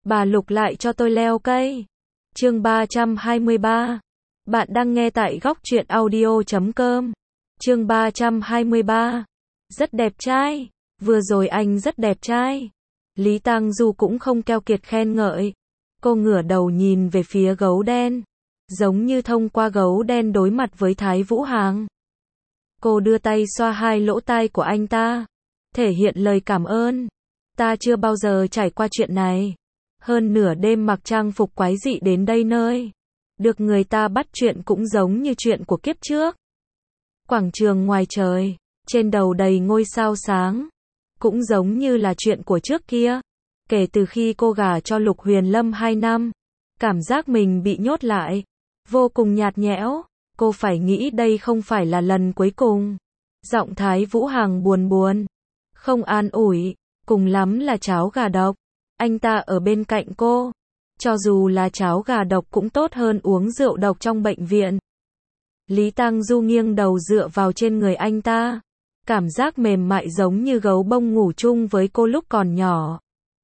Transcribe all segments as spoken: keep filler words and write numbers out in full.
Bà Lục lại cho tôi leo cây. Chương ba trăm hai mươi ba. Bạn đang nghe tại góc truyện audio chấm com. Chương ba trăm hai mươi ba. Rất đẹp trai. Vừa rồi anh rất đẹp trai. Lý Tang Du cũng không keo kiệt khen ngợi. Cô ngửa đầu nhìn về phía gấu đen. Giống như thông qua gấu đen đối mặt với Thái Vũ Hằng. Cô đưa tay xoa hai lỗ tai của anh ta. Thể hiện lời cảm ơn. Ta chưa bao giờ trải qua chuyện này. Hơn nửa đêm mặc trang phục quái dị đến đây nơi. Được người ta bắt chuyện cũng giống như chuyện của kiếp trước. Quảng trường ngoài trời, trên đầu đầy ngôi sao sáng. Cũng giống như là chuyện của trước kia. Kể từ khi cô gả cho Lục Huyền Lâm hai năm. Cảm giác mình bị nhốt lại. Vô cùng nhạt nhẽo. Cô phải nghĩ đây không phải là lần cuối cùng. Giọng Thái Vũ Hằng buồn buồn. Không an ủi. Cùng lắm là cháo gà độc. Anh ta ở bên cạnh cô. Cho dù là cháo gà độc cũng tốt hơn uống rượu độc trong bệnh viện. Lý Tang Du nghiêng đầu dựa vào trên người anh ta. Cảm giác mềm mại giống như gấu bông ngủ chung với cô lúc còn nhỏ.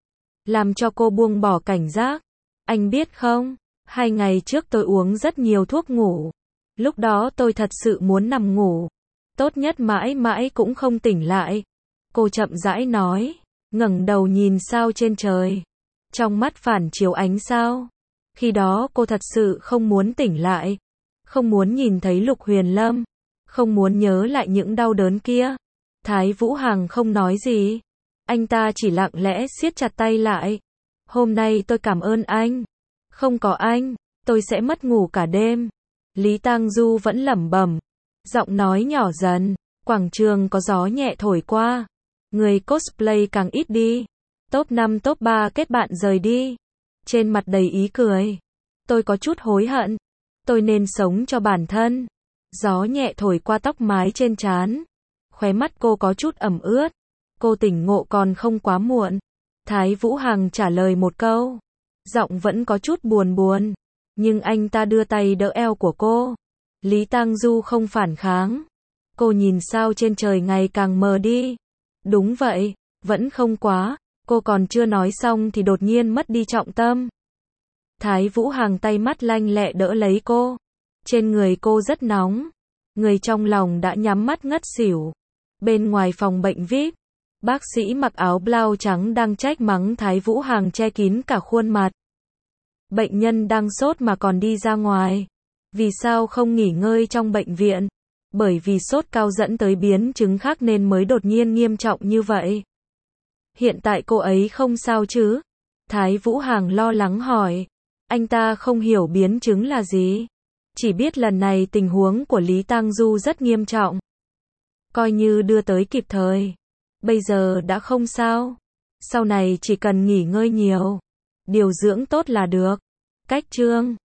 Làm cho cô buông bỏ cảnh giác. Anh biết không, hai ngày trước tôi uống rất nhiều thuốc ngủ. Lúc đó tôi thật sự muốn nằm ngủ. Tốt nhất mãi mãi cũng không tỉnh lại. Cô chậm rãi nói, ngẩng đầu nhìn sao trên trời. Trong mắt phản chiếu ánh sao. Khi đó cô thật sự không muốn tỉnh lại. Không muốn nhìn thấy Lục Huyền Lâm. Không muốn nhớ lại những đau đớn kia. Thái Vũ Hằng không nói gì. Anh ta chỉ lặng lẽ siết chặt tay lại. Hôm nay tôi cảm ơn anh. Không có anh, tôi sẽ mất ngủ cả đêm. Lý Tang Du vẫn lẩm bẩm. Giọng nói nhỏ dần. Quảng trường có gió nhẹ thổi qua. Người cosplay càng ít đi. Top năm top ba kết bạn rời đi. Trên mặt đầy ý cười. Tôi có chút hối hận. Tôi nên sống cho bản thân. Gió nhẹ thổi qua tóc mái trên trán. Khóe mắt cô có chút ẩm ướt. Cô tỉnh ngộ còn không quá muộn. Thái Vũ Hằng trả lời một câu. Giọng vẫn có chút buồn buồn. Nhưng anh ta đưa tay đỡ eo của cô. Lý Tang Du không phản kháng. Cô nhìn sao trên trời ngày càng mờ đi. Đúng vậy, vẫn không quá. Cô còn chưa nói xong thì đột nhiên mất đi trọng tâm. Thái Vũ Hằng tay mắt lanh lẹ đỡ lấy cô. Trên người cô rất nóng. Người trong lòng đã nhắm mắt ngất xỉu. Bên ngoài phòng bệnh vi ai pi, bác sĩ mặc áo blau trắng đang trách mắng Thái Vũ Hằng che kín cả khuôn mặt. Bệnh nhân đang sốt mà còn đi ra ngoài. Vì sao không nghỉ ngơi trong bệnh viện? Bởi vì sốt cao dẫn tới biến chứng khác nên mới đột nhiên nghiêm trọng như vậy. Hiện tại cô ấy không sao chứ? Thái Vũ Hằng lo lắng hỏi. Anh ta không hiểu biến chứng là gì. Chỉ biết lần này tình huống của Lý Tang Du rất nghiêm trọng. Coi như đưa tới kịp thời. Bây giờ đã không sao. Sau này chỉ cần nghỉ ngơi nhiều. Điều dưỡng tốt là được. Cách chương